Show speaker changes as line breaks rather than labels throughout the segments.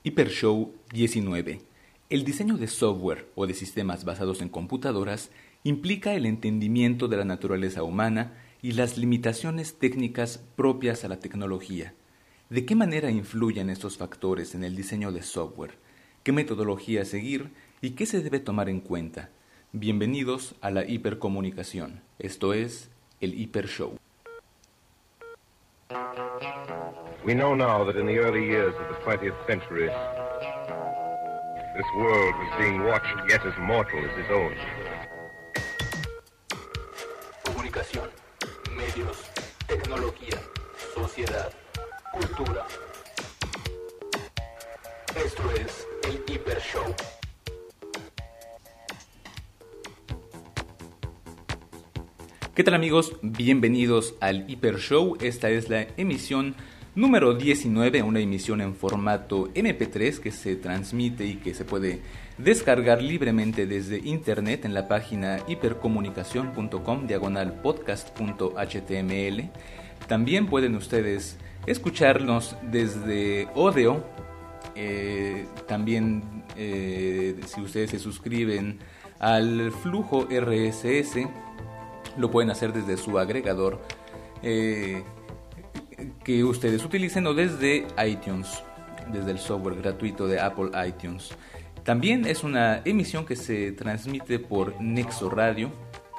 Hypershow 19. El diseño de software o de sistemas basados en computadoras implica el entendimiento de la naturaleza humana y las limitaciones técnicas propias a la tecnología. ¿De qué manera influyen estos factores en el diseño de software? ¿Qué metodología seguir y qué se debe tomar en cuenta? Bienvenidos a la hipercomunicación. Esto es el Hypershow.
We know now that in the early years of the 20th century, this world was being watched yet as mortal as his own.
Comunicación, medios, tecnología, sociedad, cultura. Esto es el Hypershow. ¿Qué tal, amigos? Bienvenidos al Hypershow. Esta es la emisión número 19, una emisión en formato MP3 que se transmite y que se puede descargar libremente desde internet en la página hipercomunicación.com/podcast.html. También pueden ustedes escucharnos desde Odeo. También si ustedes se suscriben al flujo RSS, lo pueden hacer desde su agregador que ustedes utilicen o desde iTunes, desde el software gratuito de Apple iTunes. También es una emisión que se transmite por Nexo Radio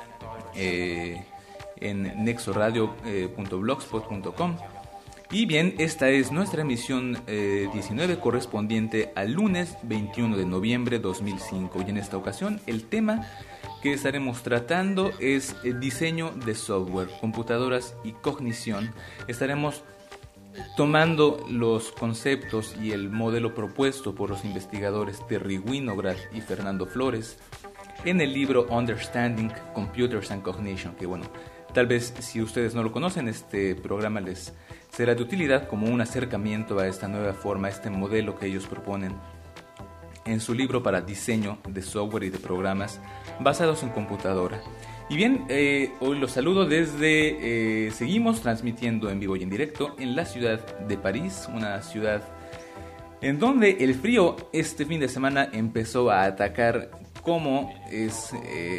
en nexoradio.blogspot.com. Y bien, esta es nuestra emisión 19 correspondiente al lunes 21 de noviembre de 2005. Y en esta ocasión el tema que estaremos tratando es el diseño de software, computadoras y cognición. Estaremos tomando los conceptos y el modelo propuesto por los investigadores Terry Winograd y Fernando Flores en el libro Understanding Computers and Cognition, que bueno, tal vez si ustedes no lo conocen, este programa les será de utilidad como un acercamiento a esta nueva forma, a este modelo que ellos proponen en su libro para diseño de software y de programas basados en computadora. Y bien, hoy los saludo desde, seguimos transmitiendo en vivo y en directo en la ciudad de París, una ciudad en donde el frío este fin de semana empezó a atacar, como es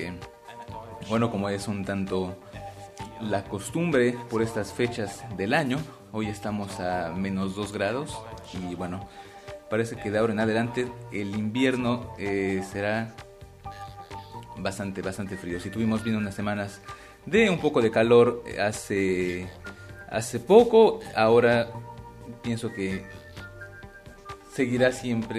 un tanto la costumbre por estas fechas del año. Hoy estamos a menos 2 grados y bueno, parece que de ahora en adelante el invierno será bastante frío. Si tuvimos bien unas semanas de un poco de calor hace poco, ahora pienso que seguirá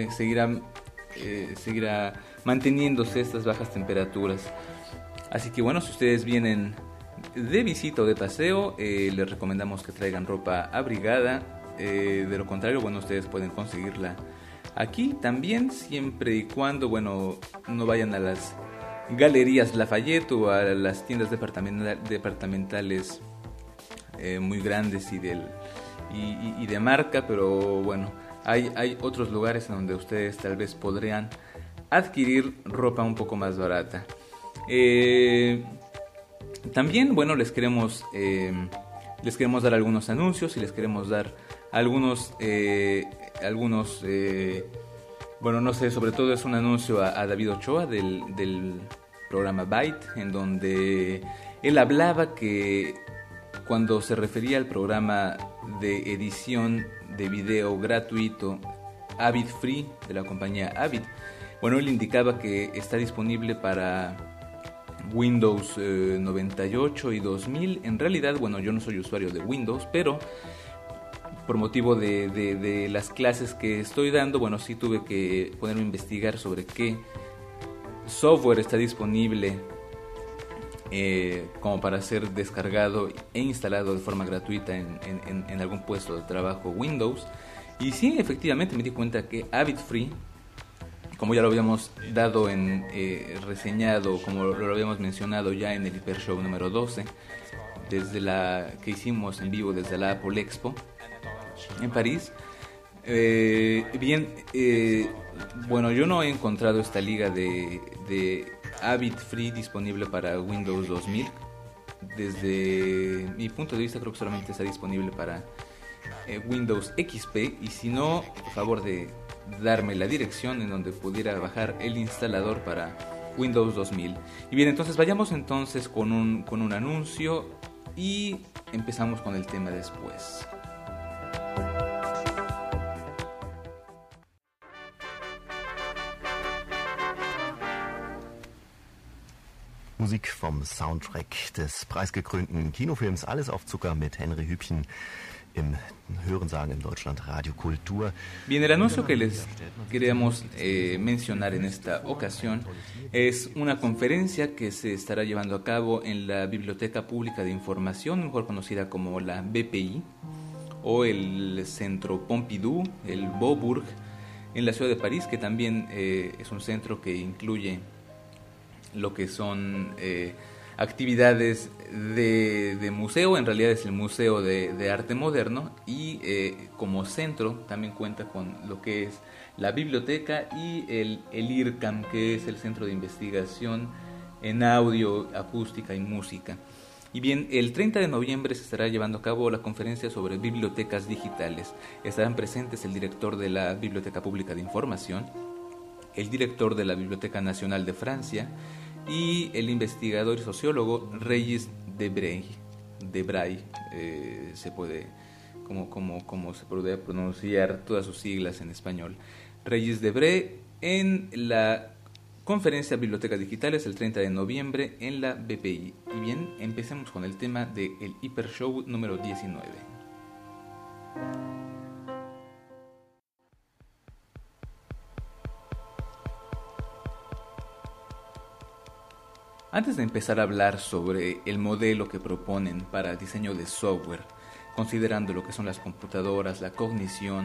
manteniéndose estas bajas temperaturas. Así que bueno, si ustedes vienen de visita o de paseo, les recomendamos que traigan ropa abrigada. De lo contrario, bueno, ustedes pueden conseguirla aquí también, siempre y cuando, bueno, no vayan a las galerías Lafayette o a las tiendas departamentales muy grandes y de marca, pero bueno, hay otros lugares en donde ustedes tal vez podrían adquirir ropa un poco más barata. También, bueno, les queremos dar algunos anuncios y les queremos dar algunos bueno, no sé, sobre todo es un anuncio a David Ochoa del programa Byte, en donde él hablaba que cuando se refería al programa de edición de video gratuito Avid Free de la compañía Avid, bueno, él indicaba que está disponible para Windows 98 y 2000. En realidad, bueno, yo no soy usuario de Windows, pero por motivo de las clases que estoy dando, bueno, sí tuve que ponerme a investigar sobre qué software está disponible como para ser descargado e instalado de forma gratuita en algún puesto de trabajo Windows. Y sí, efectivamente me di cuenta que Avid Free, como ya lo habíamos dado reseñado, como lo habíamos mencionado ya en el Hypershow número 12, desde que hicimos en vivo desde la Apple Expo en París. Bueno, yo no he encontrado esta liga de Avid Free disponible para Windows 2000. Desde mi punto de vista, creo que solamente está disponible para Windows XP. Y si no, por favor de darme la dirección en donde pudiera bajar el instalador para Windows 2000. Y bien, entonces vayamos entonces con un anuncio y empezamos con el tema después.
Musik vom Soundtrack des preisgekrönten Kinofilms Alles auf Zucker mit Henry Hübchen im Hörensagen in Deutschland Radio Kultur.
Bien, el anuncio que les queríamos mencionar en esta ocasión es una conferencia que se estará llevando a cabo en la Biblioteca Pública de Información, mejor conocida como la BPI, o el Centro Pompidou, el Beaubourg, en la ciudad de París, que también es un centro que incluye lo que son actividades de museo. En realidad es el Museo de Arte Moderno, y como centro también cuenta con lo que es la biblioteca y el IRCAM, que es el Centro de Investigación en Audio, Acústica y Música. Y bien, el 30 de noviembre se estará llevando a cabo la conferencia sobre bibliotecas digitales. Estarán presentes el director de la Biblioteca Pública de Información, el director de la Biblioteca Nacional de Francia y el investigador y sociólogo Regis Debray. Se puede, como se puede pronunciar todas sus siglas en español. Regis Debray en la conferencia Bibliotecas Digitales el 30 de noviembre en la BPI. Y bien, empecemos con el tema del Hiper Show número 19. Antes de empezar a hablar sobre el modelo que proponen para diseño de software, considerando lo que son las computadoras, la cognición,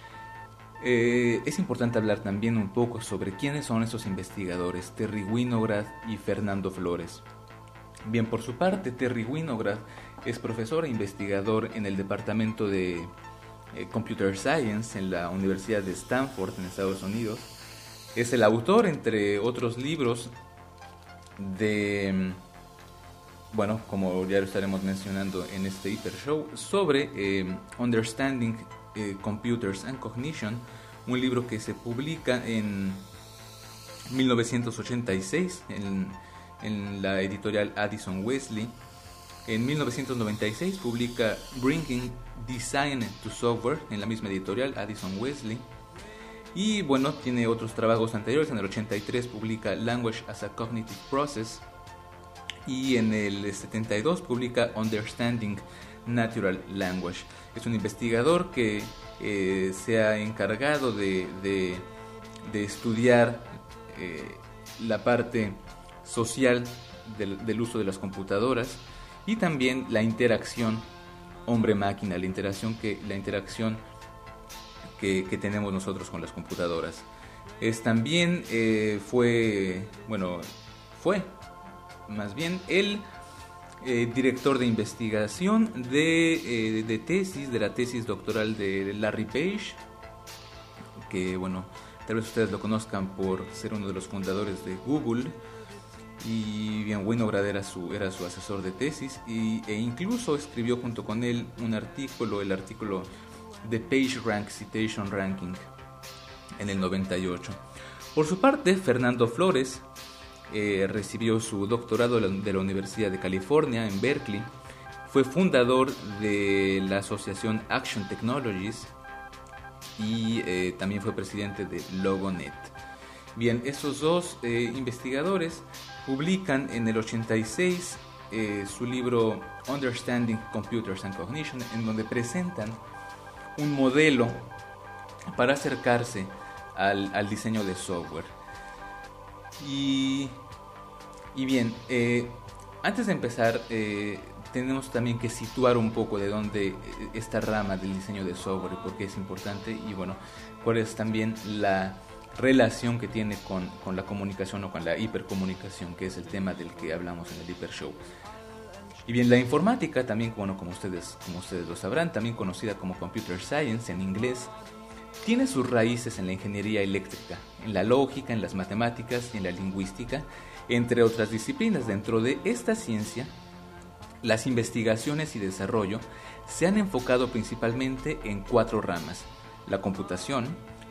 es importante hablar también un poco sobre quiénes son esos investigadores, Terry Winograd y Fernando Flores. Bien, por su parte, Terry Winograd es profesor e investigador en el departamento de Computer Science en la Universidad de Stanford en Estados Unidos. Es el autor, entre otros libros, bueno, como ya lo estaremos mencionando en este Hyper Show, sobre Understanding Computers and Cognition, un libro que se publica en 1986 en la editorial Addison Wesley. En 1996 publica Bringing Design to Software en la misma editorial Addison Wesley. Y bueno, tiene otros trabajos anteriores. En el 83 publica Language as a Cognitive Process, y en el 72 publica Understanding Natural Language. Es un investigador que se ha encargado de estudiar la parte social del uso de las computadoras, y también la interacción hombre-máquina, la interacción que tenemos nosotros con las computadoras. También fue más bien el director de investigación de la tesis doctoral de Larry Page, que bueno, tal vez ustedes lo conozcan por ser uno de los fundadores de Google. Y bien, Winograd era su asesor de tesis, e incluso escribió junto con él el artículo de PageRank Citation Ranking en el 98. Por su parte, Fernando Flores recibió su doctorado de la Universidad de California en Berkeley. Fue fundador de la asociación Action Technologies y también fue presidente de Logonet. Bien, estos dos investigadores publican en el 86 su libro Understanding Computers and Cognition, en donde presentan un modelo para acercarse al diseño de software. Y bien, antes de empezar, tenemos también que situar un poco de dónde esta rama del diseño de software, por qué es importante, y bueno, cuál es también la relación que tiene con la comunicación o con la hipercomunicación, que es el tema del que hablamos en el Hyper Show. Y bien, la informática también, bueno, como ustedes lo sabrán, también conocida como Computer Science en inglés, tiene sus raíces en la ingeniería eléctrica, en la lógica, en las matemáticas y en la lingüística, entre otras disciplinas. Dentro de esta ciencia, las investigaciones y desarrollo se han enfocado principalmente en 4 ramas: la computación,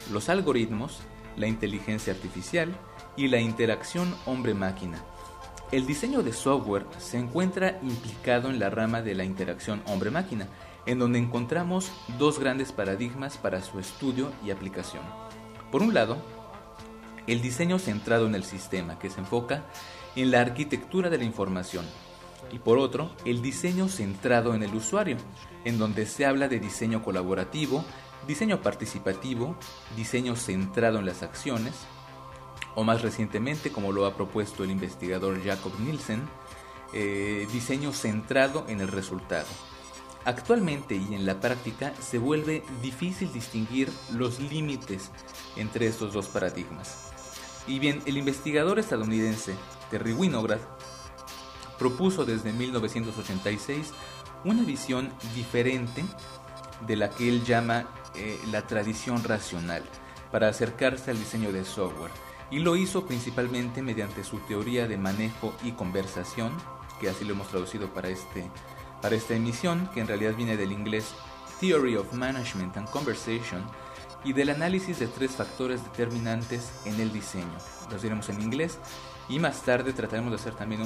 los algoritmos, la inteligencia artificial y la interacción hombre-máquina. El diseño de software se encuentra implicado en la rama de la interacción hombre-máquina, en donde encontramos dos grandes paradigmas para su estudio y aplicación. Por un lado, el diseño centrado en el sistema, que se enfoca en la arquitectura de la información, y por otro, el diseño centrado en el usuario, en donde se habla de diseño colaborativo, diseño participativo, diseño centrado en las acciones, o más recientemente, como lo ha propuesto el investigador Jakob Nielsen, diseño centrado en el resultado. Actualmente y en la práctica se vuelve difícil distinguir los límites entre estos dos paradigmas. Y bien, el investigador estadounidense Terry Winograd propuso desde 1986 una visión diferente de la que él llama la tradición racional para acercarse al diseño de software, y lo hizo principalmente mediante su teoría de manejo y conversación, que así lo hemos traducido para esta emisión, que en realidad viene del inglés Theory of Management and Conversation, y del análisis de tres factores determinantes en el diseño. Los diremos en inglés y más tarde trataremos de hacer también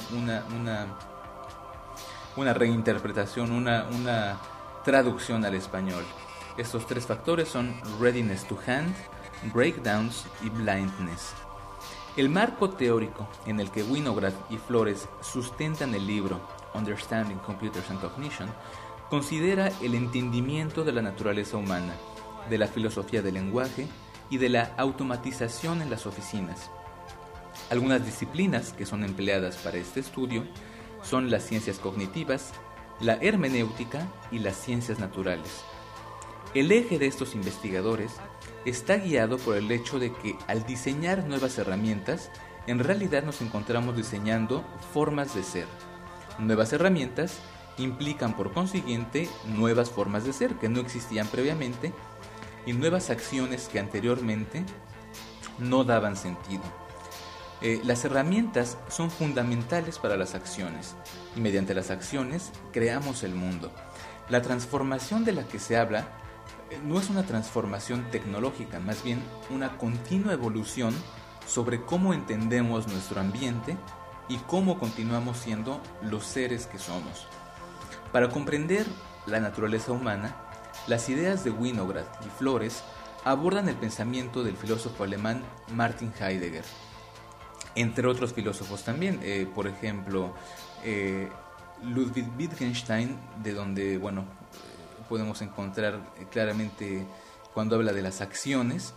una reinterpretación, una traducción al español. Estos tres factores son readiness to hand, breakdowns y blindness. El marco teórico en el que Winograd y Flores sustentan el libro Understanding Computers and Cognition considera el entendimiento de la naturaleza humana, de la filosofía del lenguaje y de la automatización en las oficinas. Algunas disciplinas que son empleadas para este estudio son las ciencias cognitivas, la hermenéutica y las ciencias naturales. El eje de estos investigadores está guiado por el hecho de que al diseñar nuevas herramientas, en realidad nos encontramos diseñando formas de ser. Nuevas herramientas implican por consiguiente nuevas formas de ser que no existían previamente y nuevas acciones que anteriormente no daban sentido. Las herramientas son fundamentales para las acciones y mediante las acciones creamos el mundo. La transformación de la que se habla no es una transformación tecnológica, más bien una continua evolución sobre cómo entendemos nuestro ambiente y cómo continuamos siendo los seres que somos. Para comprender la naturaleza humana, las ideas de Winograd y Flores abordan el pensamiento del filósofo alemán Martin Heidegger, entre otros filósofos también, por ejemplo, Ludwig Wittgenstein, de donde, podemos encontrar claramente cuando habla de las acciones,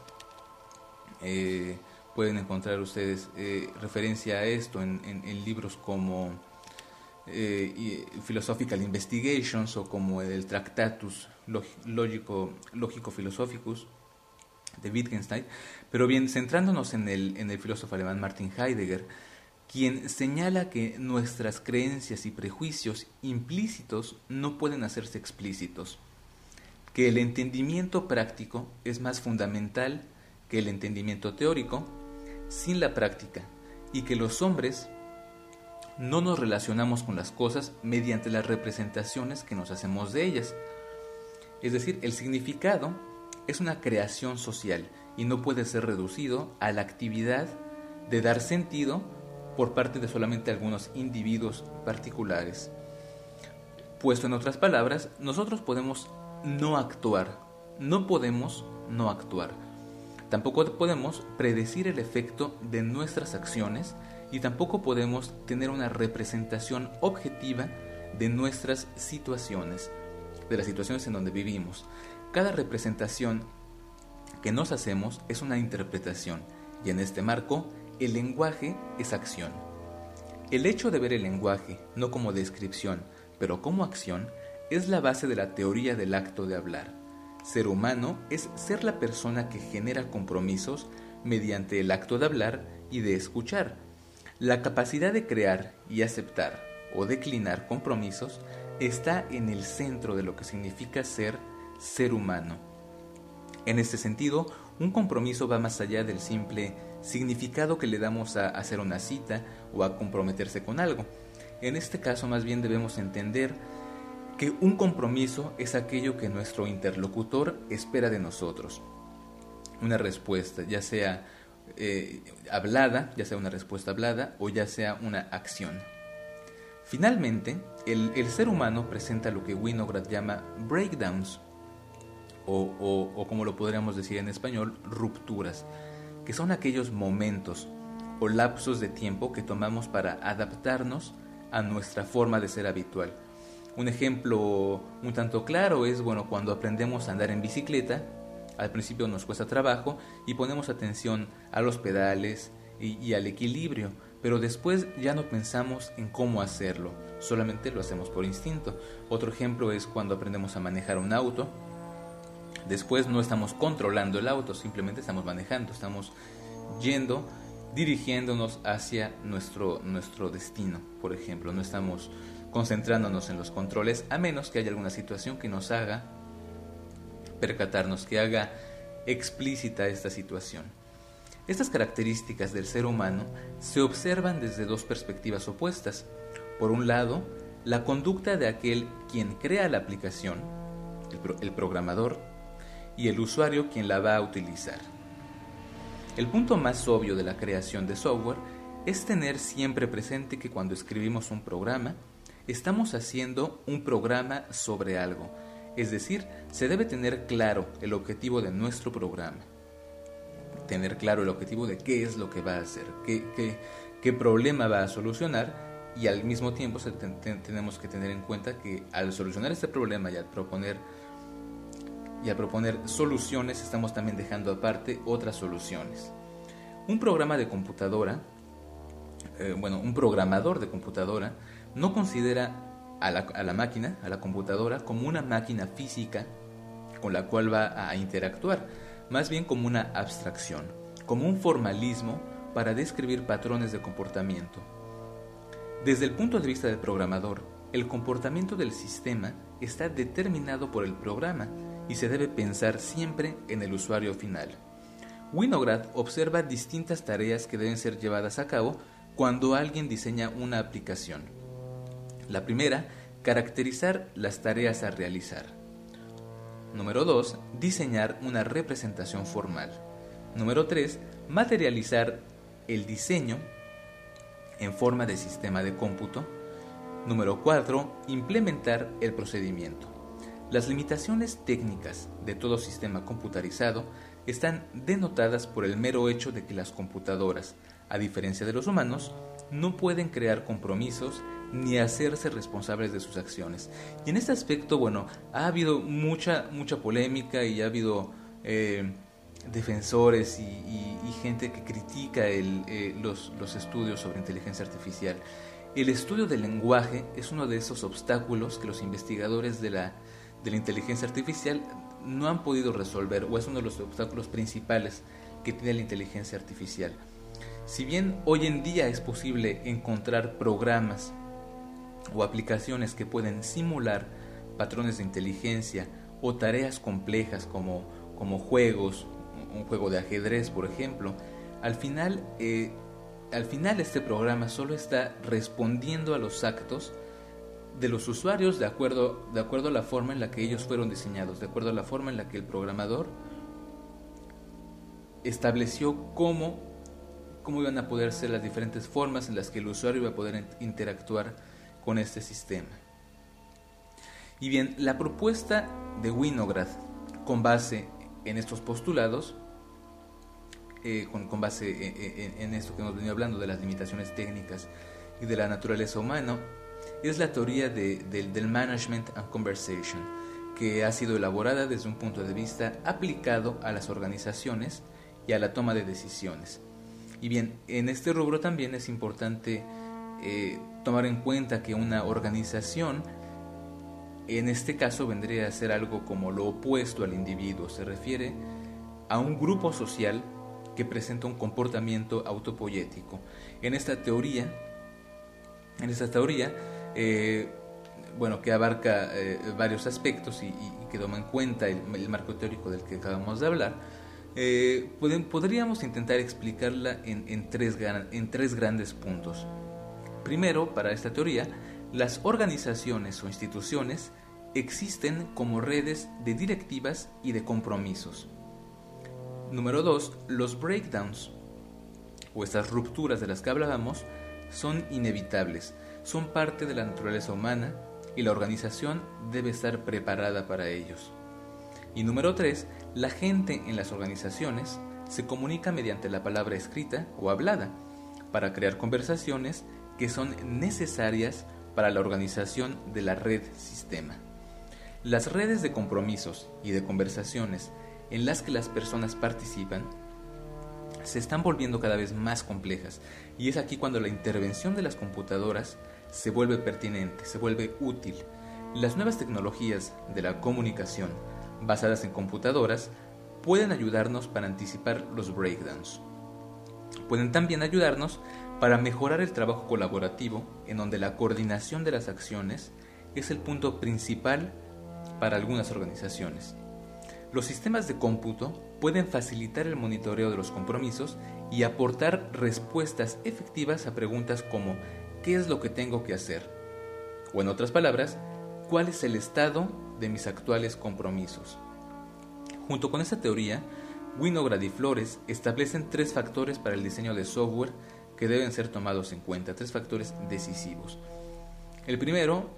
pueden encontrar ustedes referencia a esto en libros como Philosophical Investigations o como el Tractatus Logico-Philosophicus de Wittgenstein. Pero bien, centrándonos en el filósofo alemán Martin Heidegger, quien señala que nuestras creencias y prejuicios implícitos no pueden hacerse explícitos, que el entendimiento práctico es más fundamental que el entendimiento teórico sin la práctica, y que los hombres no nos relacionamos con las cosas mediante las representaciones que nos hacemos de ellas. Es decir, el significado es una creación social y no puede ser reducido a la actividad de dar sentido por parte de solamente algunos individuos particulares. Puesto en otras palabras, nosotros podemos no actuar, no podemos no actuar. Tampoco podemos predecir el efecto de nuestras acciones y tampoco podemos tener una representación objetiva de nuestras situaciones, de las situaciones en donde vivimos. Cada representación que nos hacemos es una interpretación, y en este marco, el lenguaje es acción. El hecho de ver el lenguaje no como descripción, pero como acción, es la base de la teoría del acto de hablar. Ser humano es ser la persona que genera compromisos mediante el acto de hablar y de escuchar. La capacidad de crear y aceptar o declinar compromisos está en el centro de lo que significa ser humano. En este sentido, un compromiso va más allá del simple significado que le damos a hacer una cita o a comprometerse con algo. En este caso, más bien debemos entender que un compromiso es aquello que nuestro interlocutor espera de nosotros. una respuesta, ya sea hablada, ya sea una respuesta hablada o ya sea una acción. Finalmente, el ser humano presenta lo que Winograd llama breakdowns, o como lo podríamos decir en español, rupturas, que son aquellos momentos o lapsos de tiempo que tomamos para adaptarnos a nuestra forma de ser habitual. Un ejemplo un tanto claro es, cuando aprendemos a andar en bicicleta. Al principio nos cuesta trabajo y ponemos atención a los pedales y al equilibrio, pero después ya no pensamos en cómo hacerlo, solamente lo hacemos por instinto. Otro ejemplo es cuando aprendemos a manejar un auto. Después no estamos controlando el auto, simplemente estamos manejando, estamos dirigiéndonos hacia nuestro destino, por ejemplo. No estamos concentrándonos en los controles, a menos que haya alguna situación que nos haga percatarnos, que haga explícita esta situación. Estas características del ser humano se observan desde dos perspectivas opuestas. Por un lado, la conducta de aquel quien crea la aplicación, el programador, y el usuario quien la va a utilizar. El punto más obvio de la creación de software es tener siempre presente que cuando escribimos un programa, estamos haciendo un programa sobre algo. Es decir, se debe tener claro el objetivo de nuestro programa. Tener claro el objetivo de qué es lo que va a hacer, qué problema va a solucionar, y al mismo tiempo tenemos que tener en cuenta que al solucionar este problema y al proponer soluciones, estamos también dejando aparte otras soluciones. Un programador de computadora, no considera a la máquina, a la computadora, como una máquina física con la cual va a interactuar, más bien como una abstracción, como un formalismo para describir patrones de comportamiento. Desde el punto de vista del programador, el comportamiento del sistema está determinado por el programa y se debe pensar siempre en el usuario final. Winograd observa distintas tareas que deben ser llevadas a cabo cuando alguien diseña una aplicación. La primera, caracterizar las tareas a realizar. Número 2, diseñar una representación formal. Número 3, materializar el diseño en forma de sistema de cómputo. Número 4, implementar el procedimiento. Las limitaciones técnicas de todo sistema computarizado están denotadas por el mero hecho de que las computadoras, a diferencia de los humanos, no pueden crear compromisos ni hacerse responsables de sus acciones. Y en este aspecto, ha habido mucha polémica y ha habido defensores y gente que critica los estudios sobre inteligencia artificial. El estudio del lenguaje es uno de esos obstáculos que los investigadores de la inteligencia artificial no han podido resolver, o es uno de los obstáculos principales que tiene la inteligencia artificial. Si bien hoy en día es posible encontrar programas o aplicaciones que pueden simular patrones de inteligencia o tareas complejas como juegos, un juego de ajedrez, por ejemplo, al final este programa solo está respondiendo a los actos de los usuarios de acuerdo a la forma en la que ellos fueron diseñados, de acuerdo a la forma en la que el programador estableció cómo iban a poder ser las diferentes formas en las que el usuario iba a poder interactuar con este sistema. Y bien, la propuesta de Winograd, con base en estos postulados, con base en esto que hemos venido hablando de las limitaciones técnicas y de la naturaleza humana, es la teoría del Management and Conversation, que ha sido elaborada desde un punto de vista aplicado a las organizaciones y a la toma de decisiones. Y bien, en este rubro también es importante tomar en cuenta que una organización, en este caso, vendría a ser algo como lo opuesto al individuo. Se refiere a un grupo social que presenta un comportamiento autopoyético. En esta teoría, que abarca varios aspectos y que toma en cuenta el marco teórico del que acabamos de hablar, podríamos intentar explicarla en tres grandes puntos. Primero, para esta teoría, las organizaciones o instituciones existen como redes de directivas y de compromisos. Número 2, los breakdowns o estas rupturas de las que hablábamos son inevitables, son parte de la naturaleza humana y la organización debe estar preparada para ellos. Y número 3, la gente en las organizaciones se comunica mediante la palabra escrita o hablada para crear conversaciones que son necesarias para la organización de la red sistema. Las redes de compromisos y de conversaciones en las que las personas participan se están volviendo cada vez más complejas, y es aquí cuando la intervención de las computadoras se vuelve pertinente, se vuelve útil. Las nuevas tecnologías de la comunicación basadas en computadoras pueden ayudarnos para anticipar los breakdowns. Pueden también ayudarnos para mejorar el trabajo colaborativo, en donde la coordinación de las acciones es el punto principal para algunas organizaciones. Los sistemas de cómputo pueden facilitar el monitoreo de los compromisos y aportar respuestas efectivas a preguntas como ¿qué es lo que tengo que hacer? O en otras palabras, ¿cuál es el estado de mis actuales compromisos? Junto con esta teoría, Winograd y Flores establecen 3 factores para el diseño de software que deben ser tomados en cuenta, 3 factores decisivos. El primero,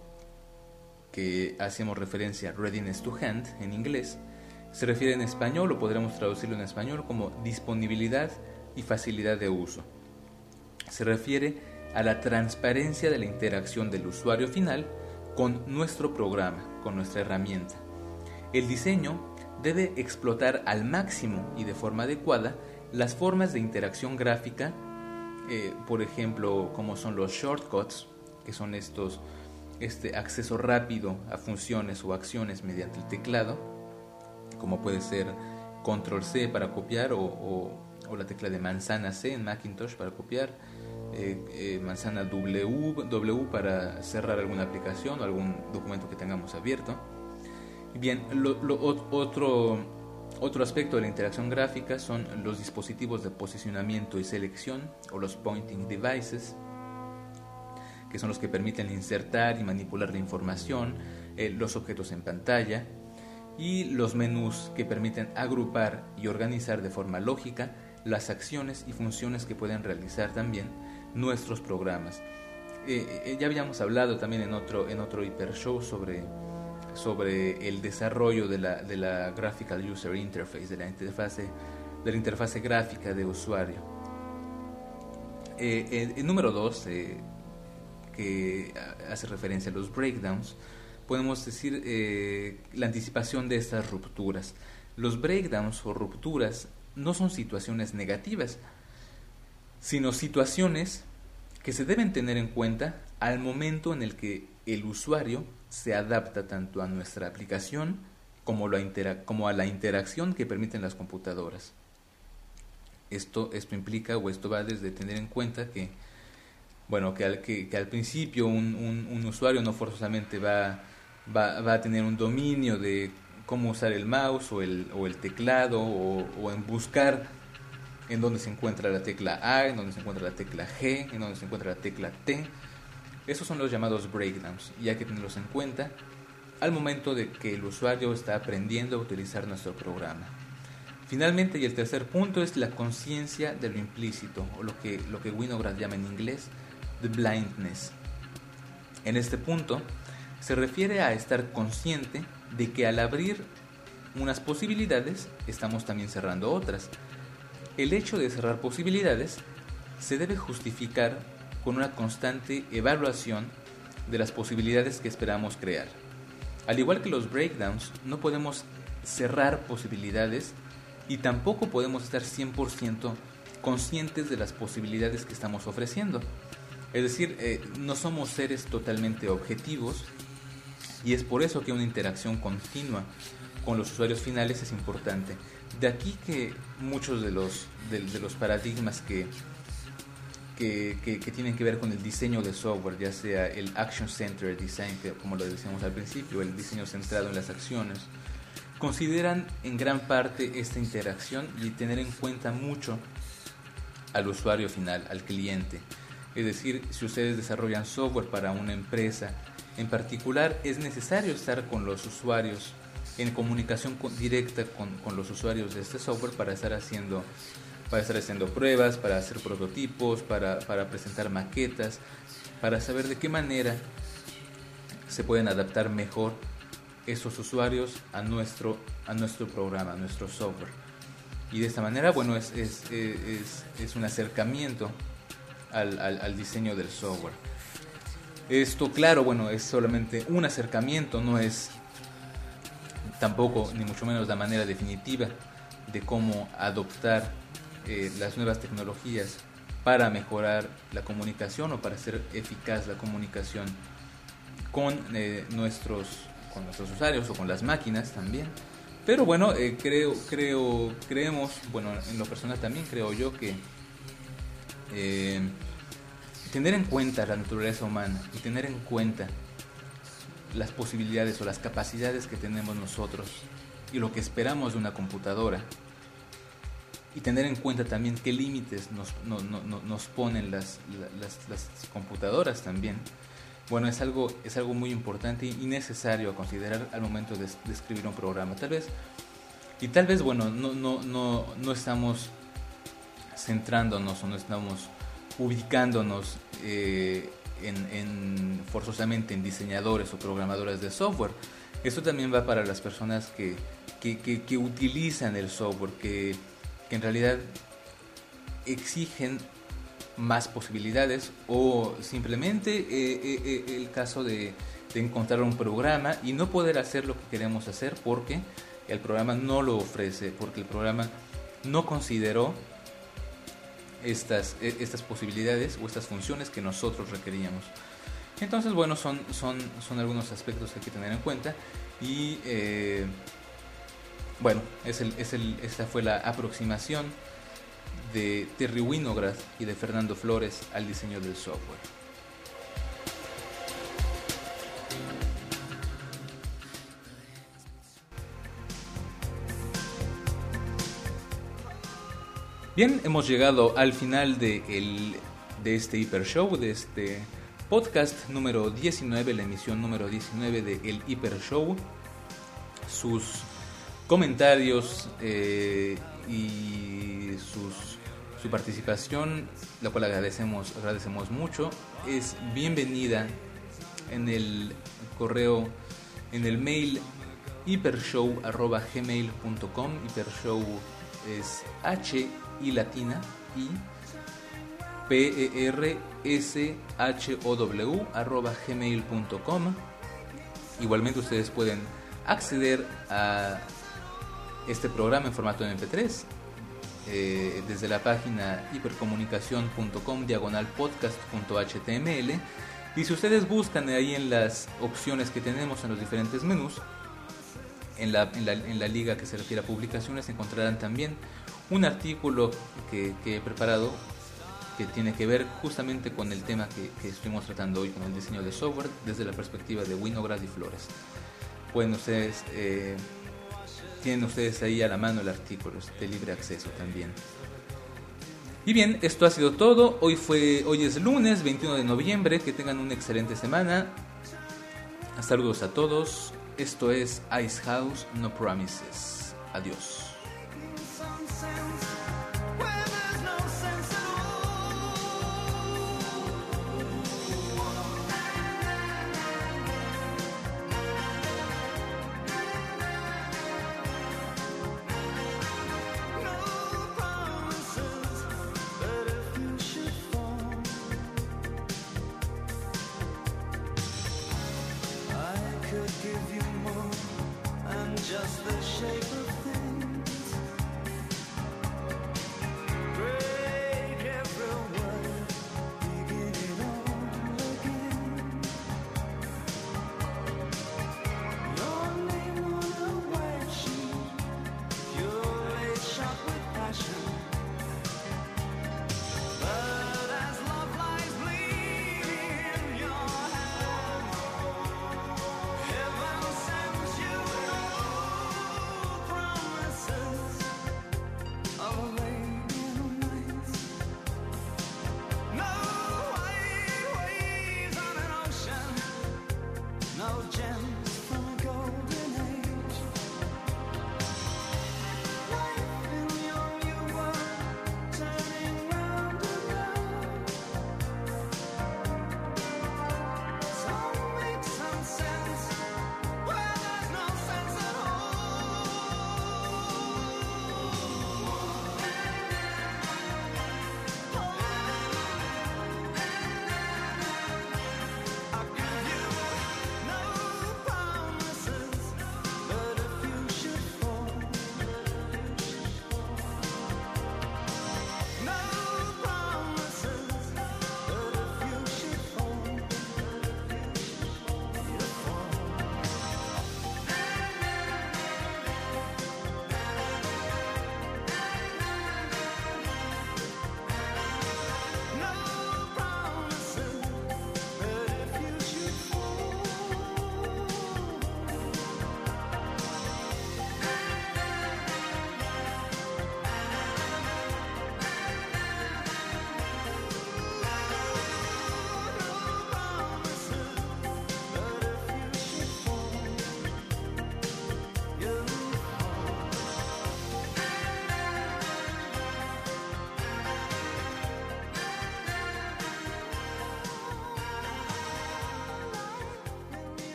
que hacemos referencia a readiness to hand en inglés, se refiere en español, o podremos traducirlo en español como disponibilidad y facilidad de uso. Se refiere a la transparencia de la interacción del usuario final con nuestro programa, con nuestra herramienta. El diseño debe explotar al máximo y de forma adecuada las formas de interacción gráfica, por ejemplo, como son los shortcuts, que son este acceso rápido a funciones o acciones mediante el teclado, como puede ser Control C para copiar o la tecla de manzana C en Macintosh para copiar, manzana W para cerrar alguna aplicación o algún documento que tengamos abierto. Bien, otro aspecto de la interacción gráfica son los dispositivos de posicionamiento y selección, o los pointing devices, que son los que permiten insertar y manipular la información, los objetos en pantalla, y los menús, que permiten agrupar y organizar de forma lógica las acciones y funciones que pueden realizar también nuestros programas. Ya habíamos hablado también en otro Hyper Show sobre el desarrollo de la Graphical User Interface, de la interfase gráfica de usuario. El número 2, que hace referencia a los breakdowns, podemos decir la anticipación de estas rupturas. Los breakdowns o rupturas no son situaciones negativas, sino situaciones que se deben tener en cuenta al momento en el que el usuario se adapta tanto a nuestra aplicación como a la interacción que permiten las computadoras. Esto implica, o esto va desde tener en cuenta que al principio un usuario no forzosamente va a tener un dominio de cómo usar el mouse o el teclado, o en buscar en dónde se encuentra la tecla A, en dónde se encuentra la tecla G, en dónde se encuentra la tecla T. Esos son los llamados breakdowns, y hay que tenerlos en cuenta al momento de que el usuario está aprendiendo a utilizar nuestro programa. Finalmente, y el tercer punto, es la conciencia de lo implícito, o lo que Winograd llama en inglés the blindness. En este punto se refiere a estar consciente de que al abrir unas posibilidades estamos también cerrando otras. El hecho de cerrar posibilidades se debe justificar con una constante evaluación de las posibilidades que esperamos crear. Al igual que los breakdowns, no podemos cerrar posibilidades y tampoco podemos estar 100% conscientes de las posibilidades que estamos ofreciendo. Es decir, no somos seres totalmente objetivos, y es por eso que una interacción continua con los usuarios finales es importante. De aquí que muchos de los paradigmas que tienen que ver con el diseño de software, ya sea el Action Centered Design, que como lo decíamos al principio, el diseño centrado en las acciones, consideran en gran parte esta interacción y tener en cuenta mucho al usuario final, al cliente. Es decir, si ustedes desarrollan software para una empresa en particular, es necesario estar con los usuarios en comunicación directa con los usuarios de este software para estar haciendo pruebas, para hacer prototipos, para presentar maquetas, para saber de qué manera se pueden adaptar mejor esos usuarios a nuestro programa, a nuestro software. Y de esta manera, bueno, es un acercamiento al diseño del software. Esto, claro, bueno, es solamente un acercamiento, no es tampoco, ni mucho menos, la manera definitiva de cómo adoptar las nuevas tecnologías para mejorar la comunicación o para hacer eficaz la comunicación con nuestros usuarios o con las máquinas también. Pero bueno, creemos, bueno, en lo personal también creo yo que tener en cuenta la naturaleza humana y tener en cuenta las posibilidades o las capacidades que tenemos nosotros y lo que esperamos de una computadora, y tener en cuenta también qué límites nos ponen las computadoras también, bueno, es algo muy importante y necesario a considerar al momento de escribir un programa. Tal vez bueno, no estamos centrándonos o no estamos ubicándonos forzosamente en diseñadores o programadores de software. Esto también va para las personas que utilizan el software, que en realidad exigen más posibilidades, o simplemente el caso de encontrar un programa y no poder hacer lo que queremos hacer porque el programa no lo ofrece, porque el programa no consideró estas posibilidades o estas funciones que nosotros requeríamos. Entonces, bueno, son algunos aspectos que hay que tener en cuenta. Y bueno, esta fue la aproximación de Terry Winograd y de Fernando Flores al diseño del software. Bien, hemos llegado al final de este Hiper Show, de este podcast número 19, la emisión número 19 de El Hiper Show. Sus comentarios y su participación, la cual agradecemos mucho, es bienvenida en el correo, en el mail hipershow@gmail.com. Hipershow es H y latina y PERSHOW@gmail.com. Igualmente ustedes pueden acceder a este programa en formato MP3 desde la página hipercomunicacion.com/podcast.html, y si ustedes buscan ahí en las opciones que tenemos en los diferentes menús, en la liga que se refiere a publicaciones, encontrarán también un artículo que he preparado que tiene que ver justamente con el tema que estuvimos tratando hoy, con el diseño de software desde la perspectiva de Winograd y Flores. Tienen ustedes ahí a la mano el artículo, es de libre acceso también. Y bien, esto ha sido todo. Hoy es lunes 21 de noviembre. Que tengan una excelente semana. Saludos a todos. Esto es Ice House No Promises. Adiós.